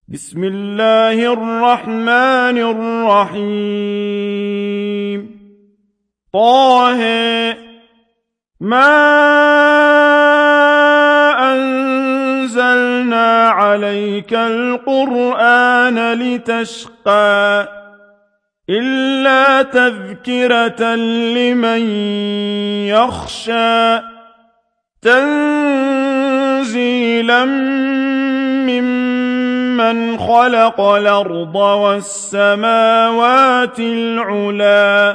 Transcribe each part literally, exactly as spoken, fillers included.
بسم الله الرحمن الرحيم طه ما أنزلنا عليك القرآن لتشقى إلا تذكرة لمن يخشى تنزيلا ممن خلق الأرض والسماوات العلى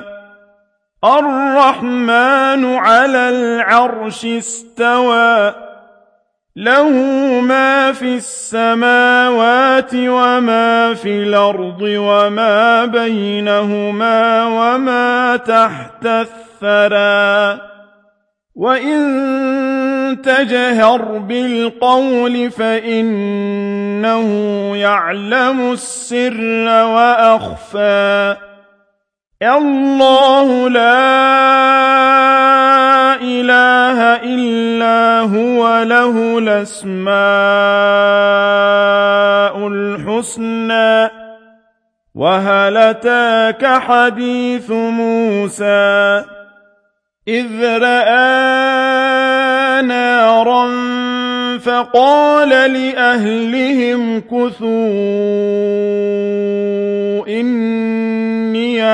الرحمن على العرش استوى له ما في السماوات وما في الأرض وما بينهما وما تحت الثرى وإن تجهر بالقول فإنه يعلم السر وأخفى الله لا إله إلا هو له الأسماء الحسنى وهل أتاك حديث موسى إذ رأى نارا فقال لأهلهم كثوا إني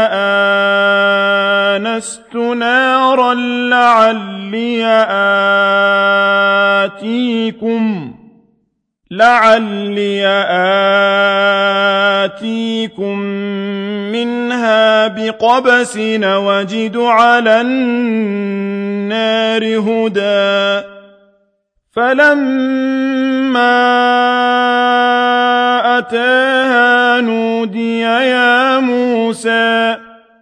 آنست نارا لعلي آتيكم لعلي آتيكم منها بقبس وجد على النار هدى فلما أتاها نودي يا موسى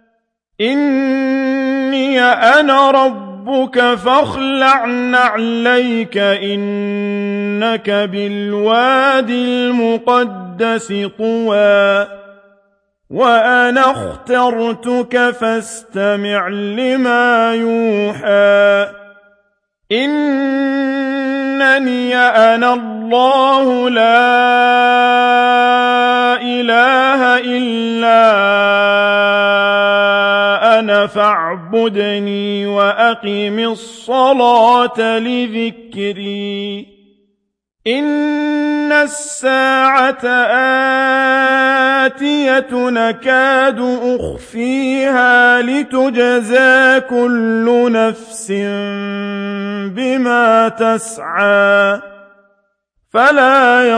إني أنا ربك فاخلع نعليك إنك بالوادي المقدس طوى وأنا اخترتك فاستمع لما يوحى إنني أنا الله لا إله إلا أنا فاعبدني وأقم الصلاة لذكري إن الساعة آتية نكاد أخفيها لتجزى كل نفس بما تسعى فلا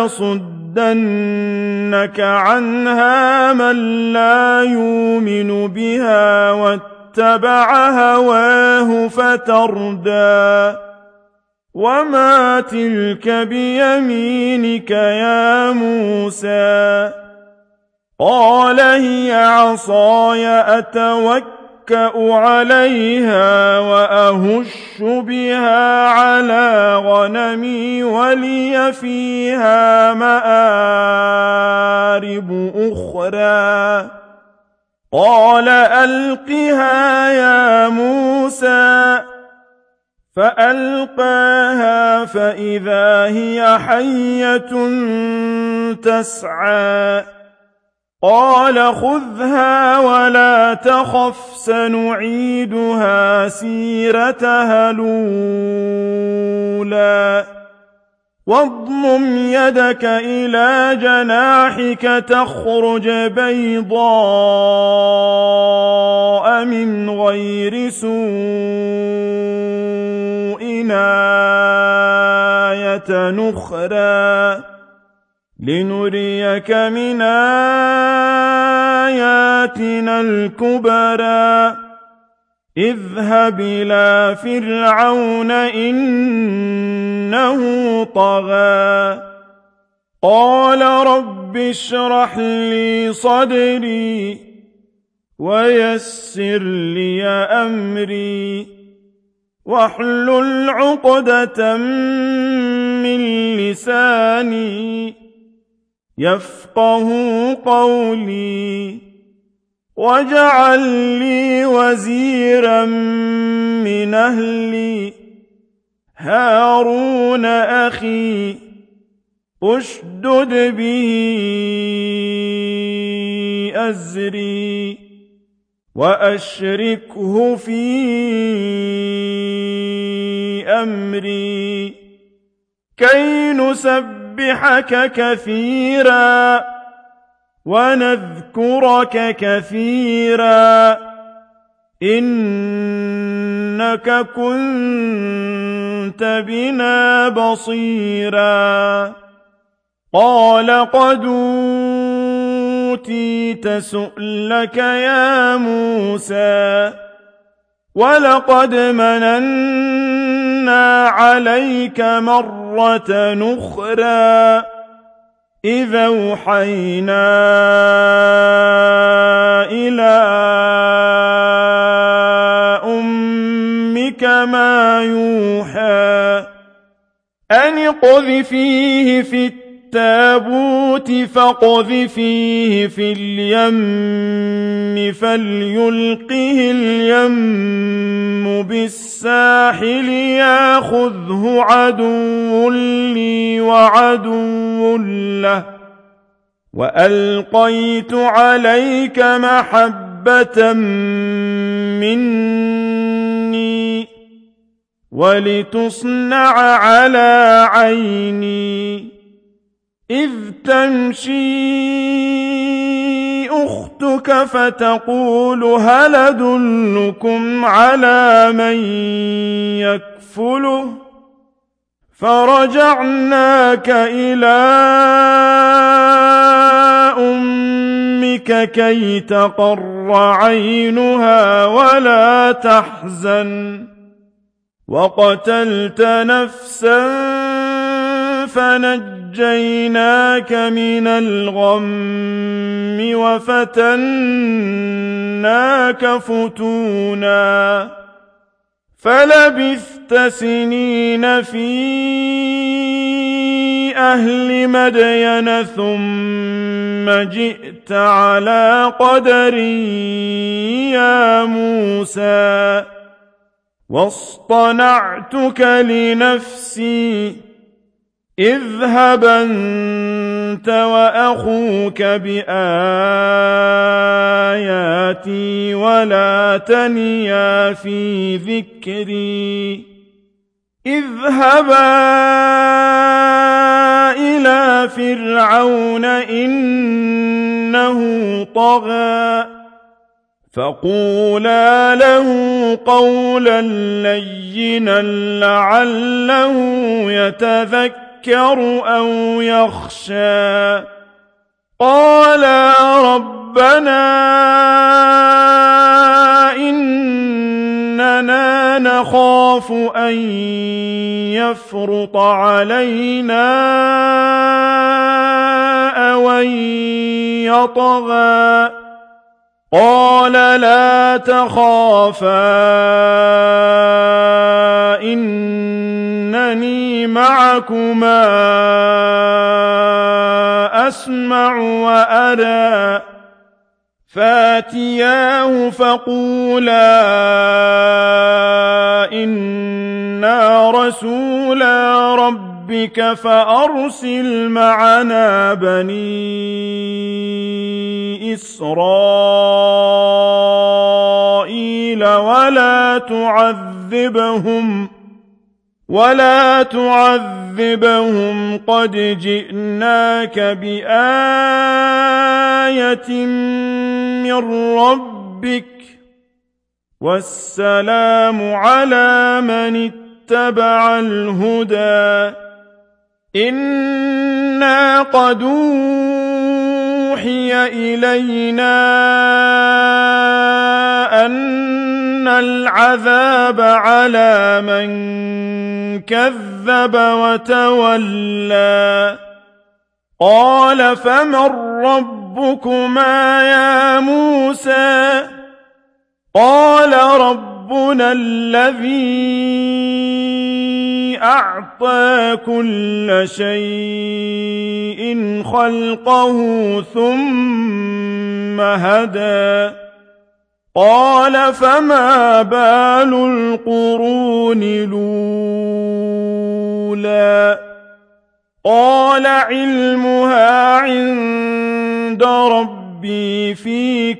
يصدنك عنها من لا يؤمن بها واتبع هواه فتردى وما تلك بيمينك يا موسى قال هي عصاي أتوكأ عليها وأهش بها على غنمي ولي فيها مآرب أخرى قال ألقها يا موسى فألقاها فإذا هي حية تسعى قال خذها ولا تخف سنعيدها سيرتها الأولى واضمم يدك إلى جناحك تخرج بيضاء من غير سوء آية نخرى لنريك من آياتنا الكبرى اذهب إلى فرعون إنه طغى قال رب اشرح لي صدري ويسر لي أمري واحلل عقدة من لساني يفقه قولي واجعل لي وزيرا من أهلي هارون أخي اشْدُدْ بِهِ أَزْرِي وَأَشْرِكْهُ فِي أَمْرِي كَيْ نُسَبِّحَكَ كَثِيرًا وَنَذْكُرَكَ كَثِيرًا إِنَّكَ كُنتَ بِنَا بَصِيرًا قَالَ قَدْ أُوتِيتَ سُؤْلَكَ يَا مُوسَىٰ وَلَقَدْ مَنَنَّا عَلَيْكَ مَرَّةً أُخْرَىٰ إِذْ أَوْحَيْنَا إِلَىٰ أُمِّكَ مَا يُوحَىٰ أَنِ اقْذِفِيهِ فِي التَّابُوتِ فَاقْذِفِيهِ فِي الْيَمِّ فَلْيُلْقِهِ الْيَمُّ بِالسَّاحِلِ يَأْخُذْهُ عَدُوٌّ لِّي وَعَدُوٌّ لَّهُ وَأَلْقَيْتُ عَلَيْكَ مَحَبَّةً مِّنِّي وَلِتُصْنَعَ عَلَىٰ عَيْنِي إِذْ تَمْشِي أُخْتُكَ فَتَقُولُ هَلْ أَدُلُّكُمْ عَلَىٰ مَن يَكْفُلُهُ فَرَجَعْنَاكَ إِلَىٰ أُمِّكَ كَيْ تَقَرَّ عَيْنُهَا وَلَا تَحْزَنَ وَقَتَلْتَ نَفْسًا فَنَجَّيْنَاكَ مِنَ الْغَمِّ وَفَتَنَّاكَ فُتُونًا فَلَبِثْتَ سِنِينَ فِي أَهْلِ مَدْيَنَ ثُمَّ جِئْتَ عَلَىٰ قَدَرٍ يَا مُوسَىٰ وَاصْطَنَعْتُكَ لِنَفْسِي اذْهَبْ أَنتَ وَأَخُوكَ بِآيَاتِي وَلَا تَنِيَا فِي ذِكْرِي اذْهَبَا إِلَىٰ فِرْعَوْنَ إِنَّهُ طَغَىٰ فَقُولَا لَهُ قَوْلًا لَّيِّنًا لَّعَلَّهُ يَتَذَكَّرُ أَوْ يَخْشَىٰ قَالَا رَبَّنَا إِنَّنَا نَخَافُ أَن يَفْرُطَ عَلَيْنَا أَوْ أَن يَطْغَىٰ قَالَ لَا تَخَافَا إِنَّنِي مَعَكُمَا أَسْمَعُ وَأَرَىٰ فَأْتِيَاهُ فَقُولَا إِنَّا رَسُولَا رَبِّكَ فَأَرْسِلْ مَعَنَا بَنِي إِسْرَائِيلَ وَلَا تُعَذِّبْهُمْ وَلَا تُعَذِّبْهُمْ قَدْ جِئْنَاكَ بِآيَةٍ مِّن رَّبِّكَ وَالسَّلَامُ عَلَىٰ مَنِ اتَّبَعَ الْهُدَىٰ إِنَّا قَدْ أُوحِيَ إِلَيْنَا أَنَّ الْعَذَابَ عَلَىٰ مَن كَذَّبَ وَتَوَلَّىٰ قَالَ فَمَن رَّبُّكُمَا يَا مُوسَىٰ قَالَ رَبُّنَا الَّذِي أَعْطَىٰ كُلَّ شَيْءٍ خَلْقَهُ ثُمَّ هَدَىٰ قَالَ فَمَا بَالُ الْقُرُونِ الْأُولَىٰ قال علمها عند ربي في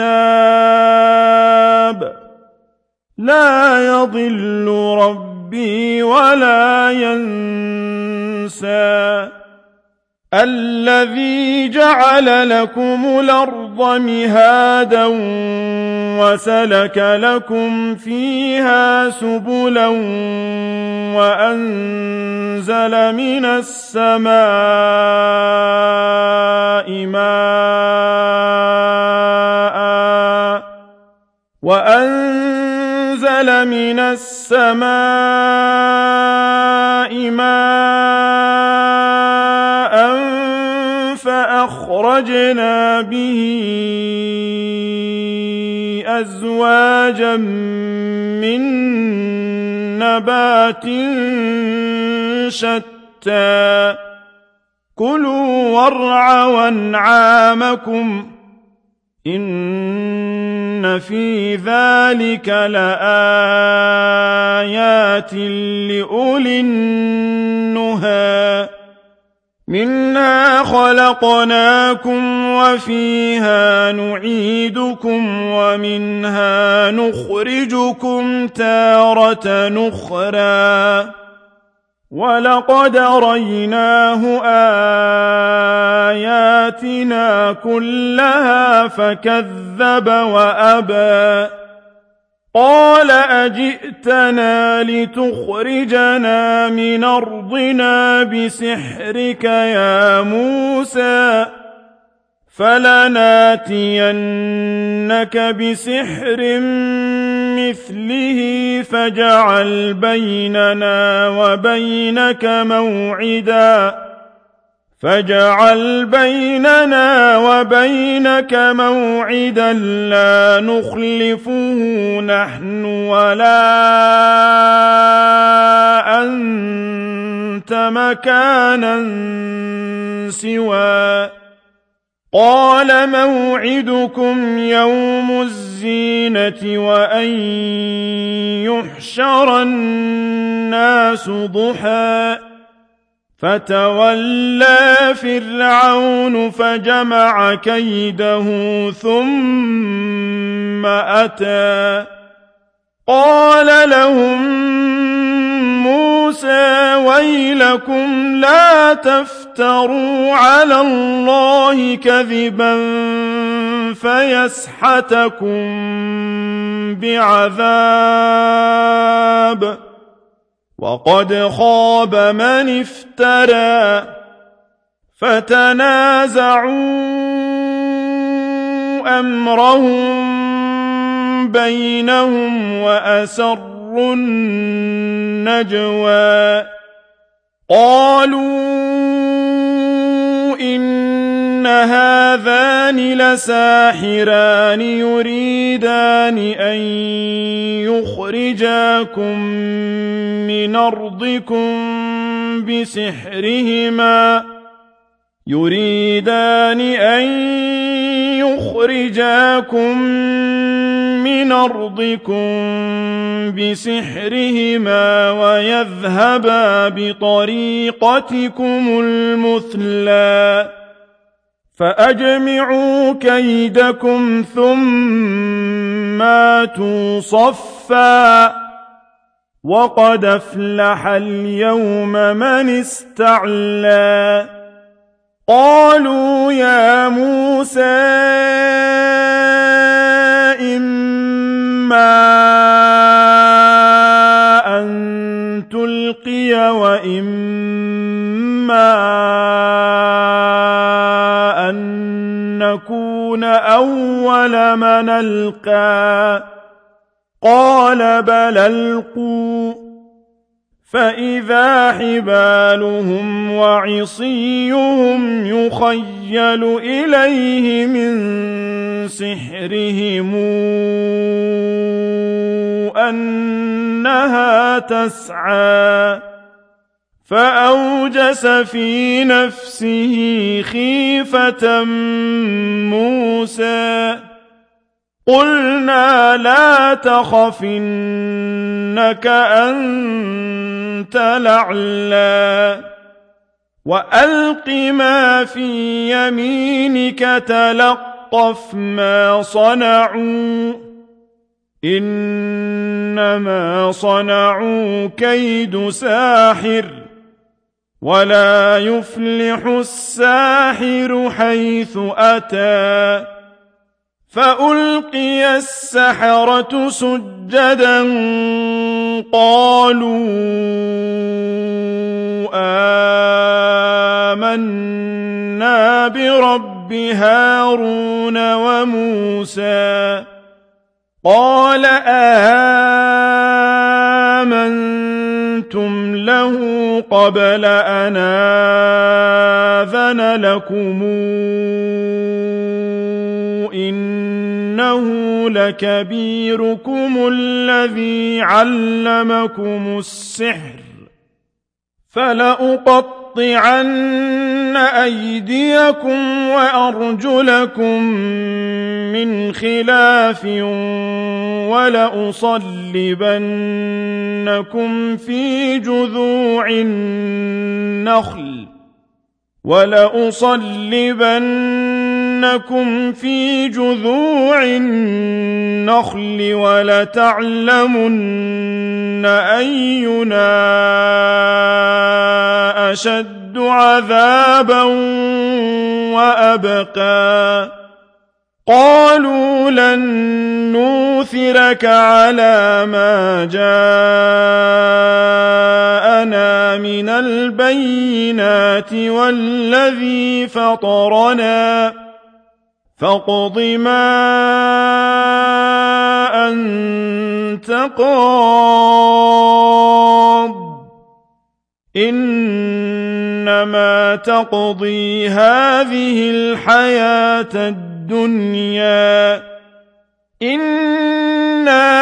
كتاب لا يضل ربي ولا ينسى الذي جعل لكم الأرض مهادا وسلك لكم فيها سبلا وأنزل من السماء ماء وأنزل من السماء ماء فأخرجنا به أزواجا من نبات شتى كلوا وارعوا أنعامكم إن في ذلك لآيات لأولي النهى منها خلقناكم وفيها نعيدكم ومنها نخرجكم تارة نخرى ولقد ريناه آياتنا كلها فكذب وأبى قال أجئتنا لتخرجنا من أرضنا بسحرك يا موسى فلناتينك بسحر مثله فاجعل بيننا وبينك موعدا فاجعل بيننا وبينك موعدا لا نخلفه نحن ولا أنت مكانا سوى قال موعدكم يوم الزينة وأن يحشر الناس ضحى فتولى فرعون فجمع كيده ثم أتى قال لهم موسى ويلكم لا تفتروا على الله كذبا فيسحتكم بعذاب وقد خاب من افترى فتنازعوا أمرهم بينهم وأسروا النجوى قالوا إن هذان لساحران يريدان أن يخرجاكم من أرضكم بسحرهما يريدان أن يخرجاكم من أرضكم بسحرهما ويذهبا بطريقتكم المثلى فأجمعوا كيدكم ثم آتوا صفا وقد أفلح اليوم من استعلى قالوا يا موسى إما أن تلقي وإما أن نكون أول من ألقى قال بل ألقوا فإذا حبالهم وعصيهم يخيل إليه من سحرهم أنها تسعى فأوجس في نفسه خيفة موسى قلنا لا تخف إنك أنت الأعلى وألق ما في يمينك تلقف ما صنعوا إنما صنعوا كيد ساحر ولا يفلح الساحر حيث أتى فألقي السحرة سجدا قالوا آمنا برب هارون وموسى قال آمنتم له قبل أن آذن لكم إنه لكبيركم الذي علمكم السحر فلأقطعن أيديكم وأرجلكم من خلاف ولأصلبنكم في جذوع النخل ولأصلبنكم في جذوع النخل ولتعلمن أينا أشد عذابا وأبقى قالوا لن نؤثرك على ما جاءنا من البينات والذي فطرنا فاقض ما أنت قاض إنما تقضي هذه الحياة الدنيا إنا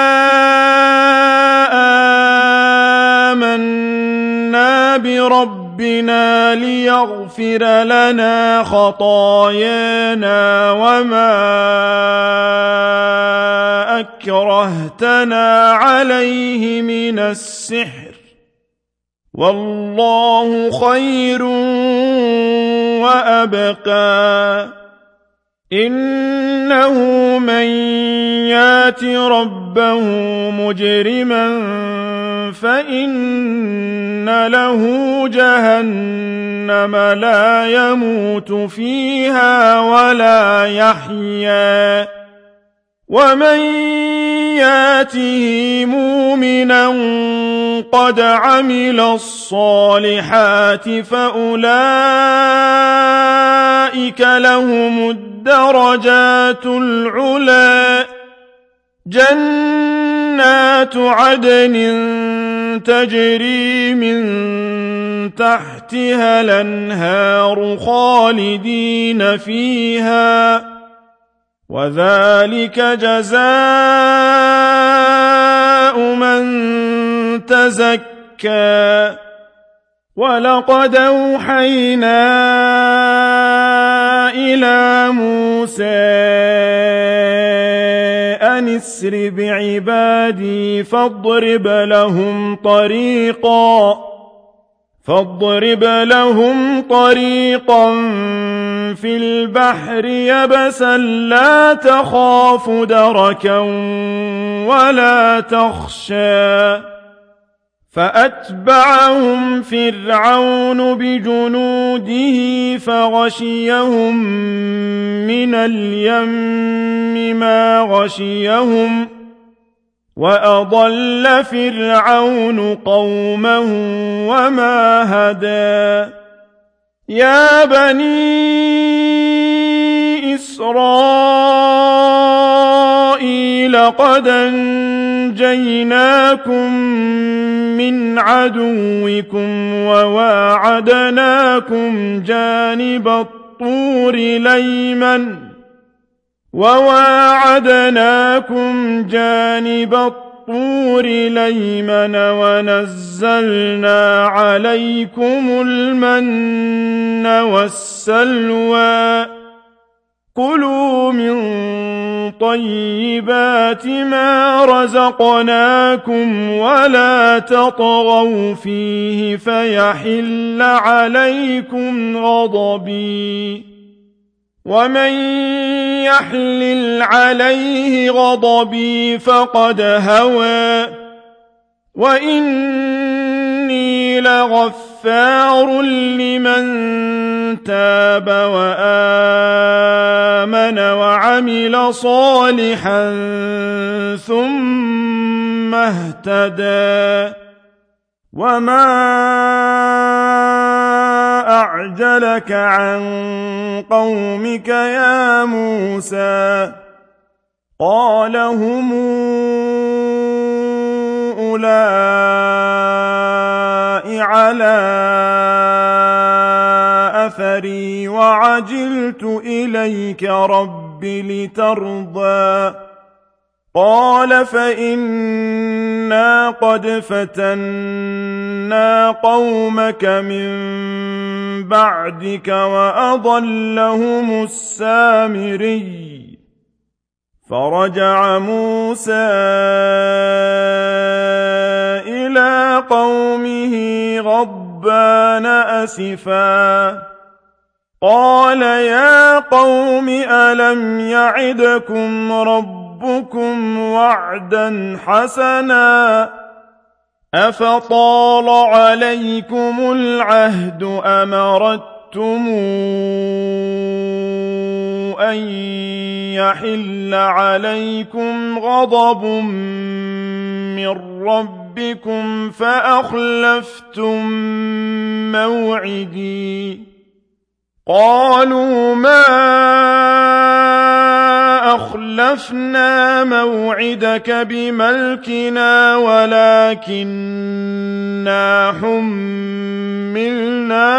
آمنا بربنا ليغفر لنا خطايانا وما أكرهتنا عليه من السحر والله خير وأبقى إنه من يات ربه مجرما فإن له جهنم لا يموت فيها ولا يحيا ومن ياته مؤمنا قد عمل الصالحات فأولئك لهم الدرجات العلى جنات عدن تجري من تحتها الأنهار خالدين فيها وذلك جزاء من تزكى ولقد أوحينا إلى موسى أن اسر بعبادي فاضرب لهم طريقا فاضرب لهم طريقا في البحر يبسا لا تخاف دركا ولا تخشى فأتبعهم فرعون بجنوده فغشيهم من اليم ما غشيهم وأضل فرعون قومه وما هدى يا بني إسرائيل قد أنجيناكم من عدوكم وواعدناكم جانب الطور الأيمن وواعدناكم جانب الطور الأيمن ونزلنا عليكم المن والسلوى كلوا من طيبات ما رزقناكم ولا تطغوا فيه فيحل عليكم غضبي ومن يحلل عليه غضبي فقد هوى وإني لغفار لمن تاب وآمن وعمل صالحا ثم اهتدى وما أعجلك عن قومك يا موسى قال هم أولئك على أثري وعجلت إليك رب لترضى قال فإنا قد فتنا قومك من بعدك وأضلهم السامري فرجع موسى إلى قومه غضبان أسفا قال يا قوم ألم يعدكم ربكم وعدا حسنا أفطال عليكم العهد أم أردتم أن يحل عليكم غضب من ربكم فأخلفتم موعدي قالوا ما أخلفنا موعدك بملكنا ولكننا حملنا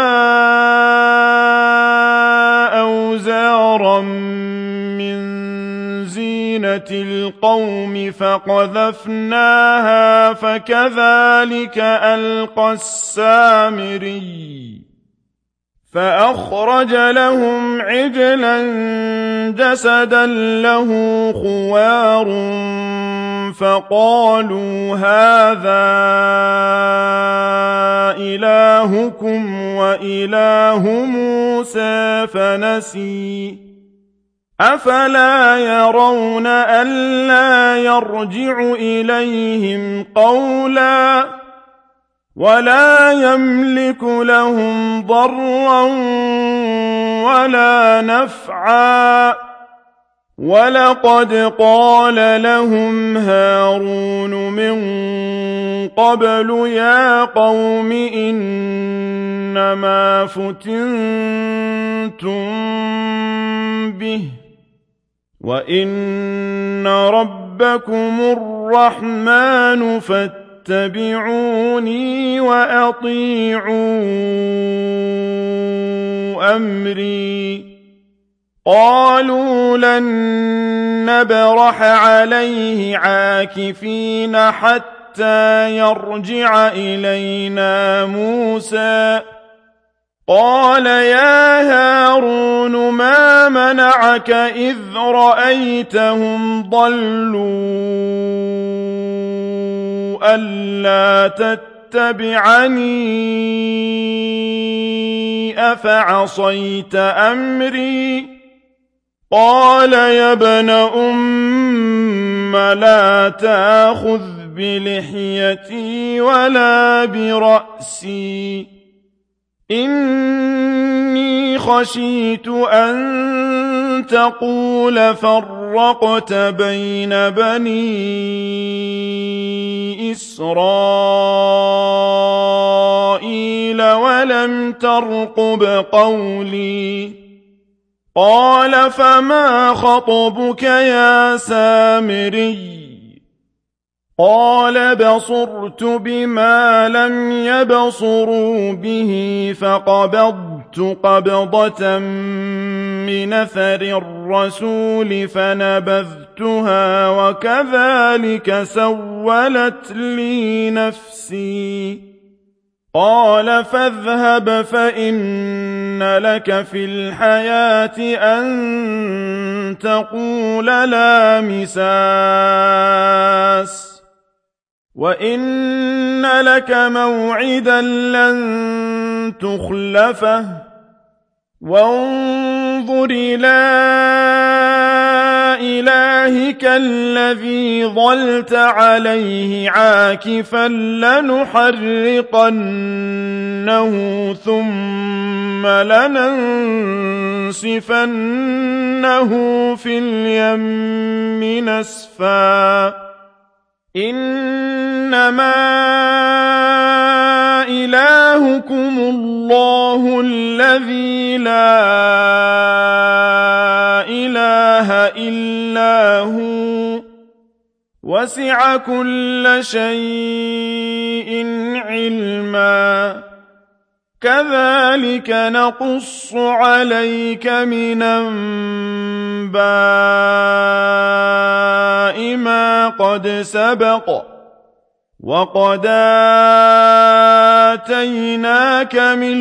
أوزارا من زينة القوم فقذفناها فكذلك ألقى السامري فأخرج لهم عجلا جسدا له خوار فقالوا هذا إلهكم وإله موسى فنسي أفلا يرون ألا يرجع إليهم قولا ولا يملك لهم ضرا ولا نفعا ولقد قال لهم هارون من قبل يا قوم إنما فتنتم به وإن ربكم الرحمن فاتقوا اتبعوني وأطيعوا أمري قالوا لن نبرح عليه عاكفين حتى يرجع إلينا موسى قال يا هارون ما منعك إذ رأيتهم ضلوا ألا تتبعني أفعصيت أمري قال يا ابن أم لا تأخذ بلحيتي ولا برأسي إني خشيت أن تقول فرقت بين بني إسرائيل ولم ترقب قولي قال فما خطبك يا سامري قال بصرت بما لم يبصروا به فقبضت قبضة من أثر الرسول فنبذتها وكذلك سولت لي نفسي قال فاذهب فإن لك في الحياة أن تقول لا مساس وإن لك موعدا لن تخلفه وانظر إلى إلهك الذي ظلت عليه عاكفا لنحرقنه ثم لننسفنه في اليم نسفا إنما إلهكم الله الذي لا إله إلا هو وسع كل شيء علما كذلك نقص عليك من أنباء ما قد سبق وقد آتيناك من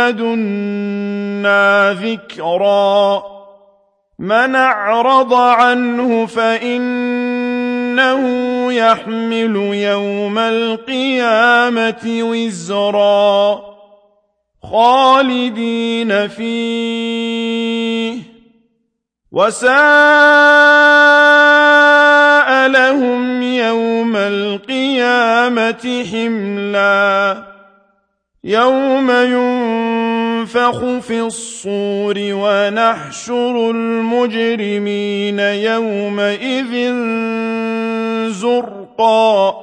لدنا ذكرا من أعرض عنه فإنه يحمل يوم القيامة وزرا خالدين فيه وساء لهم يوم القيامة حملا يوم ينفخ في الصور ونحشر المجرمين يومئذ زرقا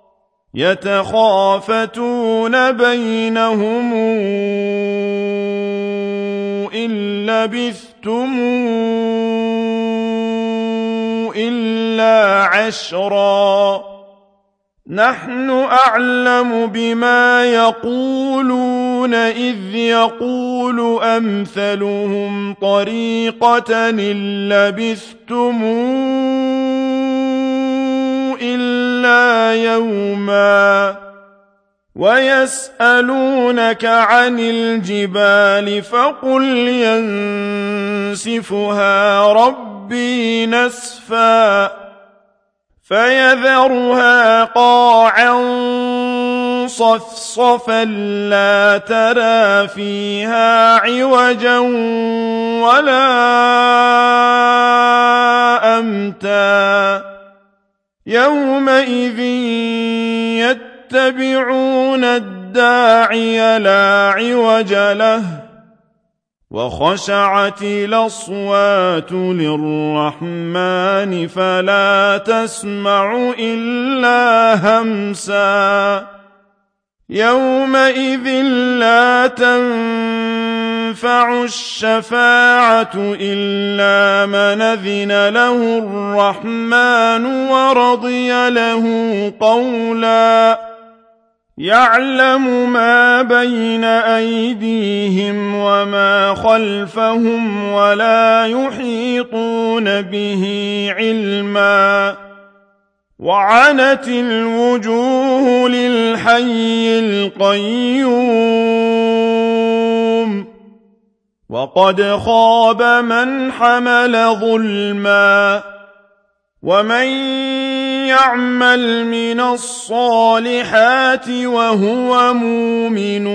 يتخافتون بينهم إن لبثتم إلا عشرا نحن أعلم بما يقولون إذ يقول أمثلهم طريقة إن لبثتم إلا يوما ويسألونك عن الجبال فقل ينسفها ربي نسفا فيذرها قاعا صفصفا لا ترى فيها عوجا ولا أمتا يومئذ يتبعون الداعي لا عوج له وخشعت الأصوات للرحمن فلا تسمع إلا همسا يومئذ لا تنفع الشفاعة إلا من أذن له الرحمن ورضي له قولا يعلم ما بين أيديهم وما خلفهم ولا يحيطون به علما وعنت الوجوه للحي القيوم وقد خاب من حمل ظلما ومن يعمل من الصالحات وهو مؤمن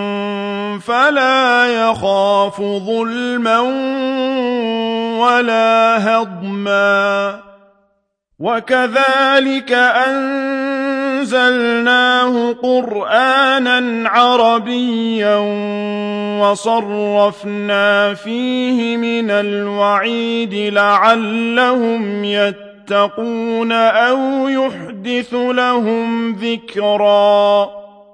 فلا يخاف ظلما ولا هضما وكذلك أنزلناه قرآنا عربيا وصرفنا فيه من الوعيد لعلهم يتقون أو يحدث لهم ذكرا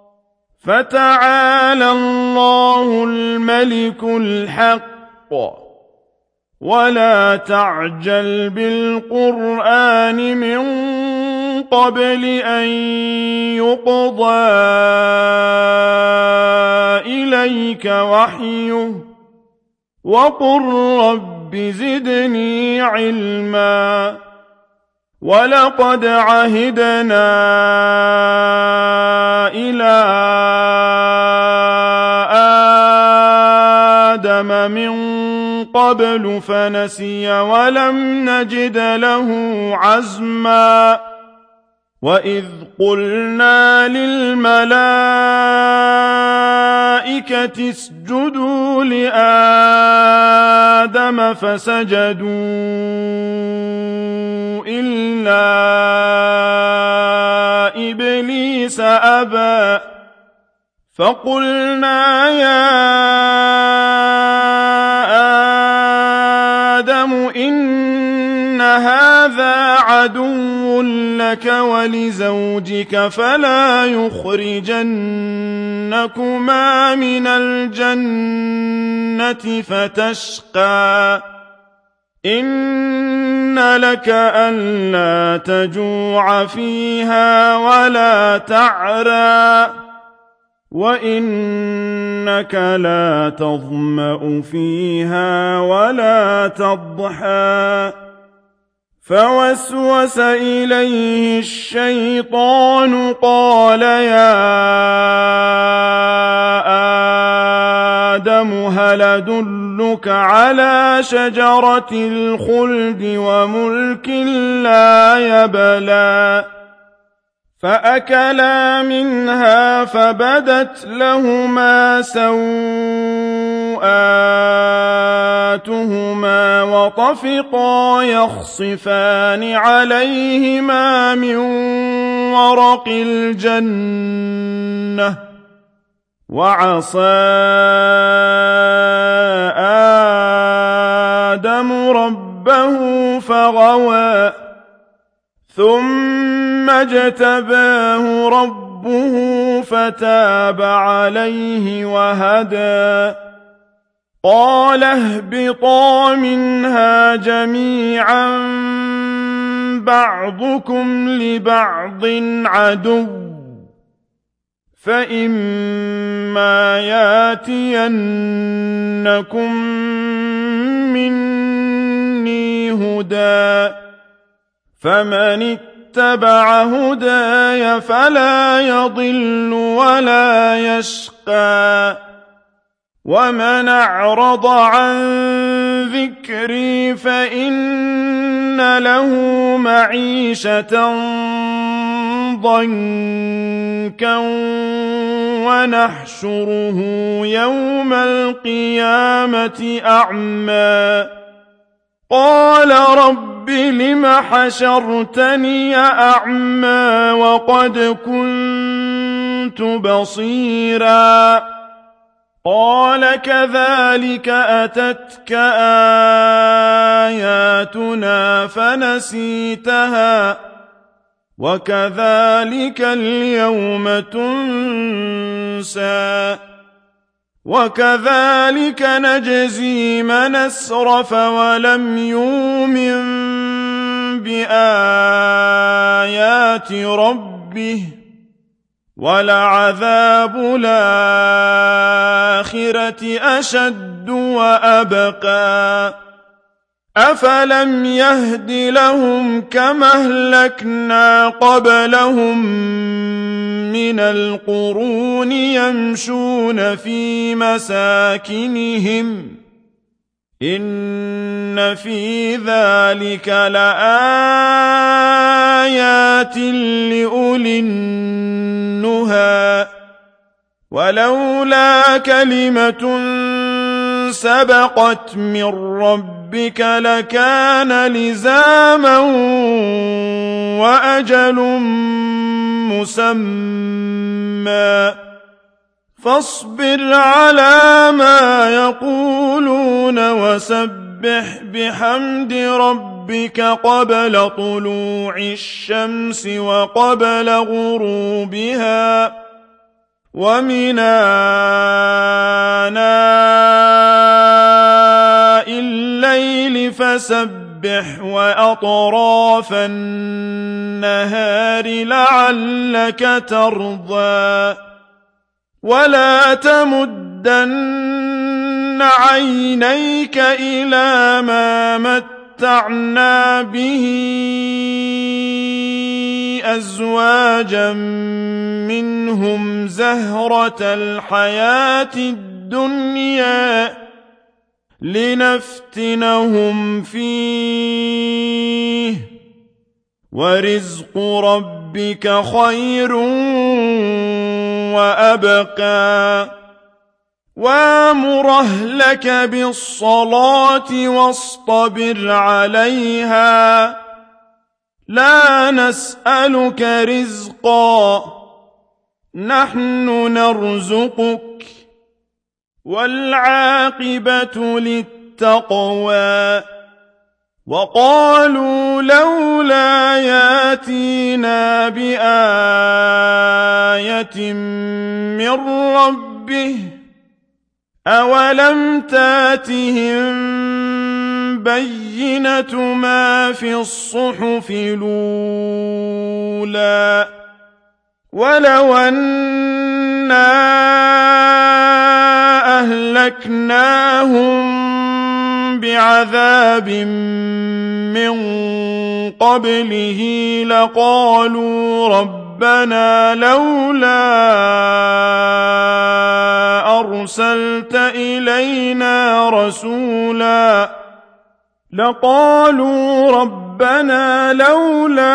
فتعالى الله الملك الحق ولا تعجل بالقرآن من قبل أن يقضى إليك وحيه وقل رب زدني علما ولقد عهدنا إلى آدم من قبل فنسي ولم نجد له عزما وإذ قلنا للملائكة اسجدوا لآدم فسجدوا إلا إبليس أبى فقلنا يا آدم إن هذا عدو لك ولزوجك فلا يخرجنكما من الجنة فتشقى إن لك ألا تجوع فيها ولا تعرى وإنك لا تظمأ فيها ولا تضحى فوسوس إليه الشيطان قال يا آدم هل أدلك على شجرة الخلد وملك لا يبلى فأكلا منها فبدت لهما سوآتهما وطفقا يخصفان عليهما من ورق الجنة وعصى آدم ربه فغوى ثم اجتباه ربه فتاب عليه وهدى قال اهبطا منها جميعا بعضكم لبعض عدو فإما ياتينكم مني هدى فمن اتبع هداي فلا يضل ولا يشقى ومن أعرض عن ذكري فإن له معيشة ضنكا ونحشره يوم القيامة أعمى قال رب لم حشرتني أعمى وقد كنت بصيرا قال كذلك أتتك آياتنا فنسيتها وكذلك اليوم تنسى وكذلك نجزي من أسرف ولم يؤمن بآيات ربه ولعذاب الآخرة أشد وأبقى أفلم يهد لهم كما أهلكنا قبلهم من القرون يمشون في مساكنهم إن في ذلك لآيات لأولي النهى ولولا كلمة سبقت من ربك لكان لزاما وأجل مسمى فاصبر على ما يقولون وسبح بحمد ربك قبل طلوع الشمس وقبل غروبها ومن آناء الليل فسبح وأطراف النهار لعلك ترضى ولا تمدن عينيك إلى ما متعنا به أزواجا منهم زهرة الحياة الدنيا لنفتنهم فيه ورزق ربك خير وأبقى وامر أهلك بالصلاة واصطبر عليها لا نسألك رزقا نحن نرزقك والعاقبة للتقوى وقالوا لولا ياتينا بآية من ربه أولم تاتهم بينة ما في الصحف الأولى ولو أنا أهلكناهم بعذاب من قبله لقالوا ربنا لولا أرسلت إلينا رسولا لقالوا ربنا لولا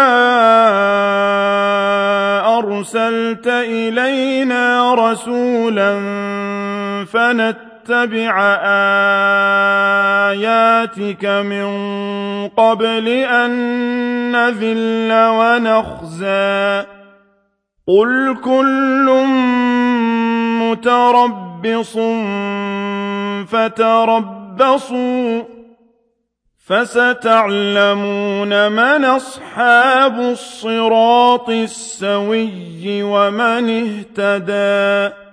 أرسلت إلينا رسولا فنتبع آياتك من قبل أن نذل ونخزى قل كل متربص فتربصوا فستعلمون من أصحاب الصراط السوي ومن اهتدى